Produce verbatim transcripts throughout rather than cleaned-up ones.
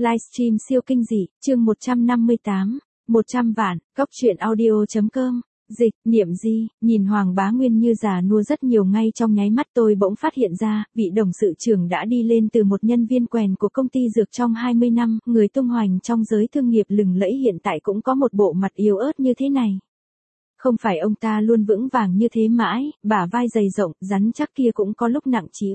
Livestream siêu kinh dị, chương một trăm năm mươi tám, một trăm vạn, góc truyện audio.com, dịch, niệm di, nhìn Hoàng Bá Nguyên như già nua rất nhiều ngay trong nháy mắt tôi bỗng phát hiện ra, vị đồng sự trưởng đã đi lên từ một nhân viên quèn của công ty dược trong hai mươi năm, người tung hoành trong giới thương nghiệp lừng lẫy hiện tại cũng có một bộ mặt yếu ớt như thế này. Không phải ông ta luôn vững vàng như thế mãi, bả vai dày rộng, rắn chắc kia cũng có lúc nặng trĩu.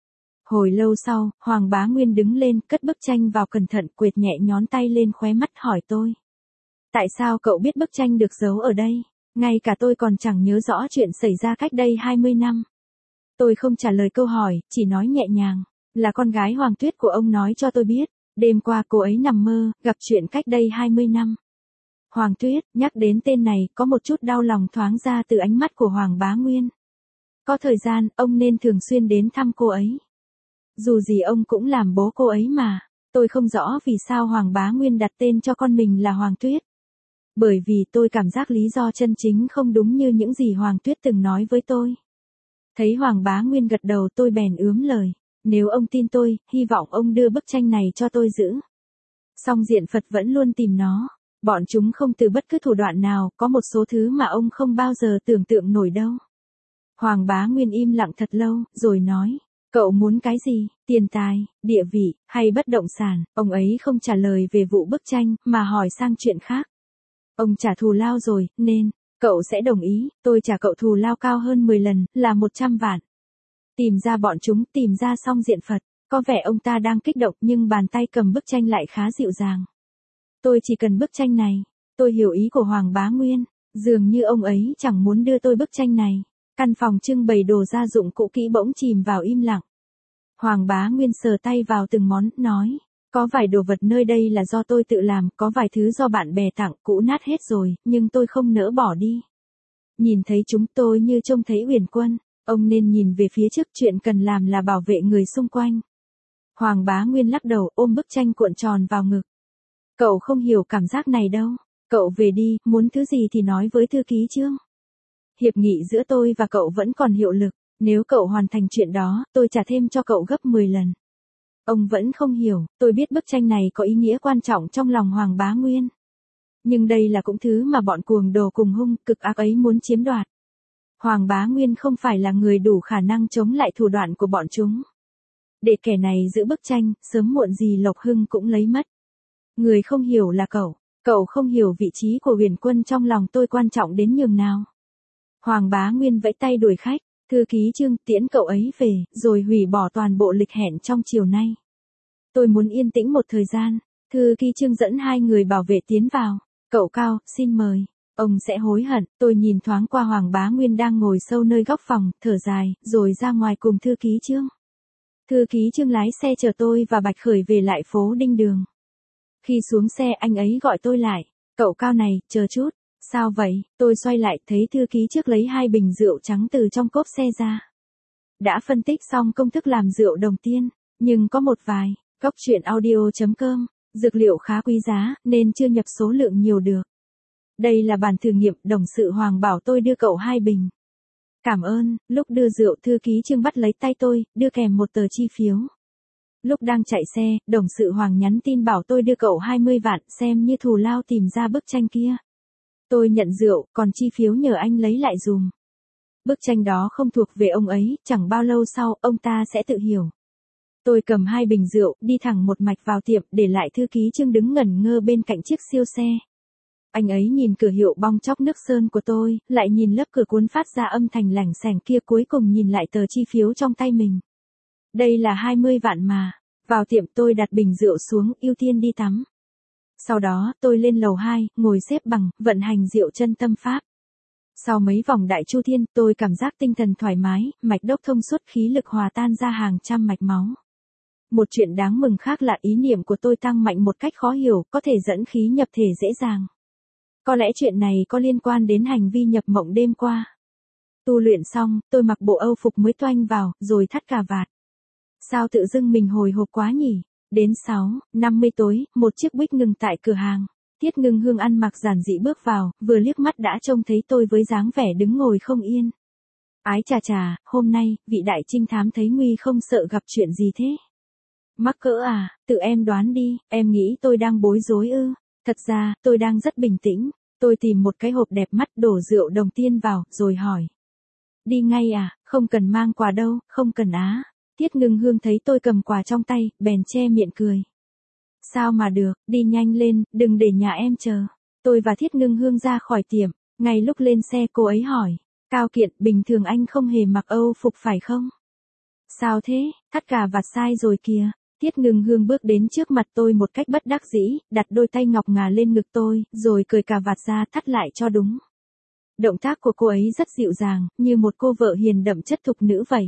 Hồi lâu sau, Hoàng Bá Nguyên đứng lên, cất bức tranh vào cẩn thận, quệt nhẹ nhón tay lên khóe mắt hỏi tôi. Tại sao cậu biết bức tranh được giấu ở đây? Ngay cả tôi còn chẳng nhớ rõ chuyện xảy ra cách đây hai mươi năm. Tôi không trả lời câu hỏi, chỉ nói nhẹ nhàng, là con gái Hoàng Tuyết của ông nói cho tôi biết, đêm qua cô ấy nằm mơ, gặp chuyện cách đây hai mươi năm. Hoàng Tuyết, nhắc đến tên này, có một chút đau lòng thoáng ra từ ánh mắt của Hoàng Bá Nguyên. Có thời gian, ông nên thường xuyên đến thăm cô ấy. Dù gì ông cũng làm bố cô ấy mà, tôi không rõ vì sao Hoàng Bá Nguyên đặt tên cho con mình là Hoàng Tuyết. Bởi vì tôi cảm giác lý do chân chính không đúng như những gì Hoàng Tuyết từng nói với tôi. Thấy Hoàng Bá Nguyên gật đầu tôi bèn ướm lời, nếu ông tin tôi, hy vọng ông đưa bức tranh này cho tôi giữ. Song Diện Phật vẫn luôn tìm nó, bọn chúng không từ bất cứ thủ đoạn nào, có một số thứ mà ông không bao giờ tưởng tượng nổi đâu. Hoàng Bá Nguyên im lặng thật lâu, rồi nói. Cậu muốn cái gì, tiền tài, địa vị, hay bất động sản? Ông ấy không trả lời về vụ bức tranh, mà hỏi sang chuyện khác. Ông trả thù lao rồi, nên, cậu sẽ đồng ý, tôi trả cậu thù lao cao hơn mười lần, là một trăm vạn. Tìm ra bọn chúng, tìm ra Song Diện Phật, có vẻ ông ta đang kích động nhưng bàn tay cầm bức tranh lại khá dịu dàng. Tôi chỉ cần bức tranh này, tôi hiểu ý của Hoàng Bá Nguyên, dường như ông ấy chẳng muốn đưa tôi bức tranh này. Căn phòng trưng bày đồ gia dụng cũ kỹ bỗng chìm vào im lặng. Hoàng Bá Nguyên sờ tay vào từng món, nói, có vài đồ vật nơi đây là do tôi tự làm, có vài thứ do bạn bè tặng, cũ nát hết rồi, nhưng tôi không nỡ bỏ đi. Nhìn thấy chúng tôi như trông thấy Uyển Quân, ông nên nhìn về phía trước, chuyện cần làm là bảo vệ người xung quanh. Hoàng Bá Nguyên lắc đầu, ôm bức tranh cuộn tròn vào ngực. Cậu không hiểu cảm giác này đâu, cậu về đi, muốn thứ gì thì nói với thư ký Trương. Hiệp nghị giữa tôi và cậu vẫn còn hiệu lực, nếu cậu hoàn thành chuyện đó, tôi trả thêm cho cậu gấp mười lần. Ông vẫn không hiểu, tôi biết bức tranh này có ý nghĩa quan trọng trong lòng Hoàng Bá Nguyên. Nhưng đây là cũng thứ mà bọn cuồng đồ cùng hung, cực ác ấy muốn chiếm đoạt. Hoàng Bá Nguyên không phải là người đủ khả năng chống lại thủ đoạn của bọn chúng. Để kẻ này giữ bức tranh, sớm muộn gì Lộc Hưng cũng lấy mất. Người không hiểu là cậu, cậu không hiểu vị trí của Uyển Quân trong lòng tôi quan trọng đến nhường nào. Hoàng Bá Nguyên vẫy tay đuổi khách, thư ký Trương tiễn cậu ấy về, rồi hủy bỏ toàn bộ lịch hẹn trong chiều nay. Tôi muốn yên tĩnh một thời gian, thư ký Trương dẫn hai người bảo vệ tiến vào, cậu Cao, xin mời, ông sẽ hối hận. Tôi nhìn thoáng qua Hoàng Bá Nguyên đang ngồi sâu nơi góc phòng, thở dài, rồi ra ngoài cùng thư ký Trương. Thư ký Trương lái xe chở tôi và Bạch Khởi về lại phố Đinh Đường. Khi xuống xe anh ấy gọi tôi lại, cậu Cao này, chờ chút. Sao vậy? Tôi xoay lại thấy thư ký trước lấy hai bình rượu trắng từ trong cốp xe ra. Đã phân tích xong công thức làm rượu đồng tiên, nhưng có một vài, góc truyện audio.com, dược liệu khá quý giá, nên chưa nhập số lượng nhiều được. Đây là bản thử nghiệm, đồng sự Hoàng bảo tôi đưa cậu hai bình. Cảm ơn, lúc đưa rượu thư ký Trương bắt lấy tay tôi, đưa kèm một tờ chi phiếu. Lúc đang chạy xe, đồng sự Hoàng nhắn tin bảo tôi đưa cậu hai mươi vạn, xem như thù lao tìm ra bức tranh kia. Tôi nhận rượu, còn chi phiếu nhờ anh lấy lại dùm. Bức tranh đó không thuộc về ông ấy, chẳng bao lâu sau, ông ta sẽ tự hiểu. Tôi cầm hai bình rượu, đi thẳng một mạch vào tiệm, để lại thư ký Trương đứng ngẩn ngơ bên cạnh chiếc siêu xe. Anh ấy nhìn cửa hiệu bong chóc nước sơn của tôi, lại nhìn lớp cửa cuốn phát ra âm thanh lảnh xẻng kia, cuối cùng nhìn lại tờ chi phiếu trong tay mình. Đây là hai mươi vạn mà. Vào tiệm tôi đặt bình rượu xuống, ưu tiên đi tắm. Sau đó, tôi lên lầu hai, ngồi xếp bằng, vận hành diệu chân tâm pháp. Sau mấy vòng đại chu thiên, tôi cảm giác tinh thần thoải mái, mạch đốc thông suốt, khí lực hòa tan ra hàng trăm mạch máu. Một chuyện đáng mừng khác là ý niệm của tôi tăng mạnh một cách khó hiểu, có thể dẫn khí nhập thể dễ dàng. Có lẽ chuyện này có liên quan đến hành vi nhập mộng đêm qua. Tu luyện xong, tôi mặc bộ âu phục mới toanh vào, rồi thắt cà vạt. Sao tự dưng mình hồi hộp quá nhỉ? Đến sáu, năm mươi tối, một chiếc Buick ngừng tại cửa hàng. Tiết Ngưng Hương ăn mặc giản dị bước vào, vừa liếc mắt đã trông thấy tôi với dáng vẻ đứng ngồi không yên. Ái chà chà, hôm nay, vị đại trinh thám thấy nguy không sợ gặp chuyện gì thế? Mắc cỡ à, tự em đoán đi, em nghĩ tôi đang bối rối ư? Thật ra, tôi đang rất bình tĩnh. Tôi tìm một cái hộp đẹp mắt đổ rượu đồng tiên vào, rồi hỏi. Đi ngay à, không cần mang quà đâu, không cần á. Thiết Ngưng Hương thấy tôi cầm quà trong tay, bèn che miệng cười. Sao mà được, đi nhanh lên, đừng để nhà em chờ. Tôi và Thiết Ngưng Hương ra khỏi tiệm, ngay lúc lên xe cô ấy hỏi. Cao Kiện, bình thường anh không hề mặc Âu phục phải không? Sao thế, thắt cà vạt sai rồi kìa. Thiết Ngưng Hương bước đến trước mặt tôi một cách bất đắc dĩ, đặt đôi tay ngọc ngà lên ngực tôi, rồi cởi cà vạt ra thắt lại cho đúng. Động tác của cô ấy rất dịu dàng, như một cô vợ hiền đậm chất thục nữ vậy.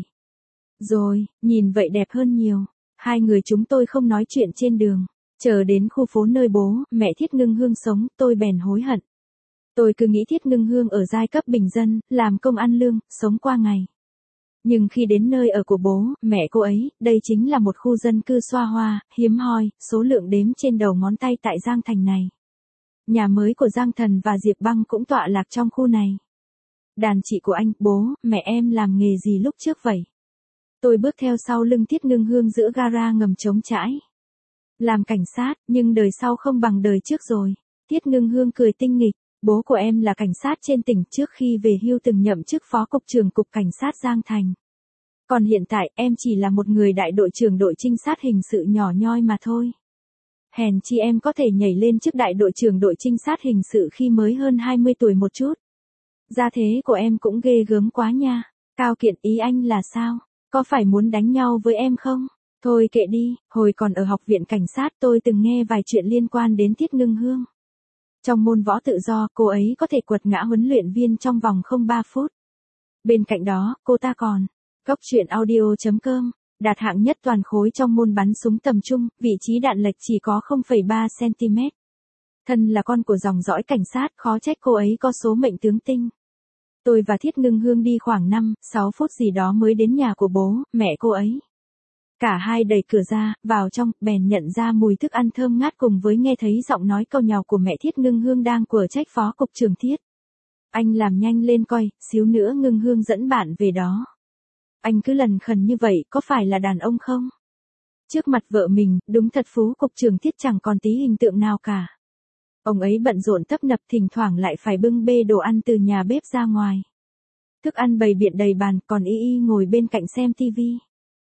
Rồi, nhìn vậy đẹp hơn nhiều. Hai người chúng tôi không nói chuyện trên đường. Chờ đến khu phố nơi bố, mẹ Thiết Ngưng Hương sống, tôi bèn hối hận. Tôi cứ nghĩ Thiết Ngưng Hương ở giai cấp bình dân, làm công ăn lương, sống qua ngày. Nhưng khi đến nơi ở của bố, mẹ cô ấy, đây chính là một khu dân cư xoa hoa, hiếm hoi, số lượng đếm trên đầu ngón tay tại Giang Thành này. Nhà mới của Giang Thần và Diệp Băng cũng tọa lạc trong khu này. Đàn chị của anh, bố, mẹ em làm nghề gì lúc trước vậy? Tôi bước theo sau lưng Thiết Ngưng Hương giữa gara ngầm trống trải. Làm cảnh sát, nhưng đời sau không bằng đời trước rồi. Thiết Ngưng Hương cười tinh nghịch. Bố của em là cảnh sát trên tỉnh, trước khi về hưu từng nhậm chức phó cục trưởng cục cảnh sát Giang Thành. Còn hiện tại em chỉ là một người đại đội trưởng đội trinh sát hình sự nhỏ nhoi mà thôi. Hèn chi em có thể nhảy lên chức đại đội trưởng đội trinh sát hình sự khi mới hơn hai mươi tuổi một chút. Gia thế của em cũng ghê gớm quá nha. Cao Kiện, ý anh là sao? Có phải muốn đánh nhau với em không? Thôi kệ đi, hồi còn ở học viện cảnh sát tôi từng nghe vài chuyện liên quan đến Thiết Ngưng Hương. Trong môn võ tự do, cô ấy có thể quật ngã huấn luyện viên trong vòng không ba phút. Bên cạnh đó, cô ta còn Góc truyện audio chấm com đạt hạng nhất toàn khối trong môn bắn súng tầm trung, vị trí đạn lệch chỉ có không phẩy ba xăng-ti-mét. Thân là con của dòng dõi cảnh sát, khó trách cô ấy có số mệnh tướng tinh. Tôi và Thiết Ngưng Hương đi khoảng năm, sáu phút gì đó mới đến nhà của bố, mẹ cô ấy. Cả hai đẩy cửa ra, vào trong, bèn nhận ra mùi thức ăn thơm ngát cùng với nghe thấy giọng nói câu nhàu của mẹ Thiết Ngưng Hương đang quở trách phó cục trưởng Thiết. Anh làm nhanh lên coi, xíu nữa Ngưng Hương dẫn bạn về đó. Anh cứ lần khần như vậy, có phải là đàn ông không? Trước mặt vợ mình, đúng thật phú cục trưởng Thiết chẳng còn tí hình tượng nào cả. Ông ấy bận rộn tấp nập, thỉnh thoảng lại phải bưng bê đồ ăn từ nhà bếp ra ngoài. Thức ăn bày biện đầy bàn, còn Y Y ngồi bên cạnh xem tivi.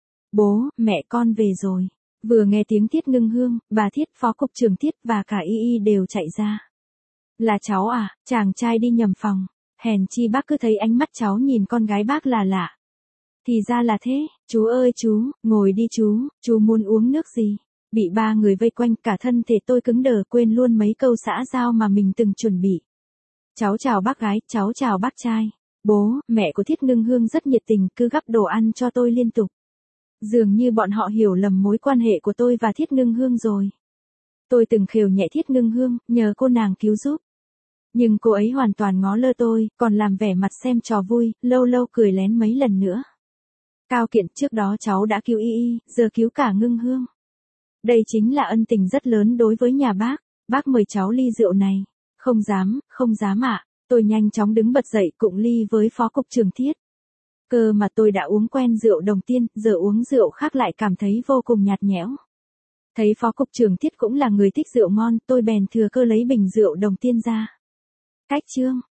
Bố, mẹ con về rồi. Vừa nghe tiếng Thiết Ngưng Hương, bà Thiết, phó cục trưởng Thiết và cả Y Y đều chạy ra. Là cháu à, chàng trai đi nhầm phòng. Hèn chi bác cứ thấy ánh mắt cháu nhìn con gái bác là lạ. Thì ra là thế, chú ơi chú, ngồi đi chú, chú muốn uống nước gì? Bị ba người vây quanh, cả thân thể tôi cứng đờ, quên luôn mấy câu xã giao mà mình từng chuẩn bị. Cháu chào bác gái, cháu chào bác trai. Bố, mẹ của Thiết Ngưng Hương rất nhiệt tình, cứ gắp đồ ăn cho tôi liên tục. Dường như bọn họ hiểu lầm mối quan hệ của tôi và Thiết Ngưng Hương rồi. Tôi từng khều nhẹ Thiết Ngưng Hương, nhờ cô nàng cứu giúp. Nhưng cô ấy hoàn toàn ngó lơ tôi, còn làm vẻ mặt xem trò vui, lâu lâu cười lén mấy lần nữa. Cao Kiện, trước đó cháu đã cứu Y Y, giờ cứu cả Ngưng Hương. Đây chính là ân tình rất lớn đối với nhà bác. Bác mời cháu ly rượu này. Không dám, không dám ạ. Tôi nhanh chóng đứng bật dậy cụng ly với phó cục trưởng Thiết. Cơ mà tôi đã uống quen rượu đồng tiên, giờ uống rượu khác lại cảm thấy vô cùng nhạt nhẽo. Thấy phó cục trưởng Thiết cũng là người thích rượu ngon, tôi bèn thừa cơ lấy bình rượu đồng tiên ra. Cách chương.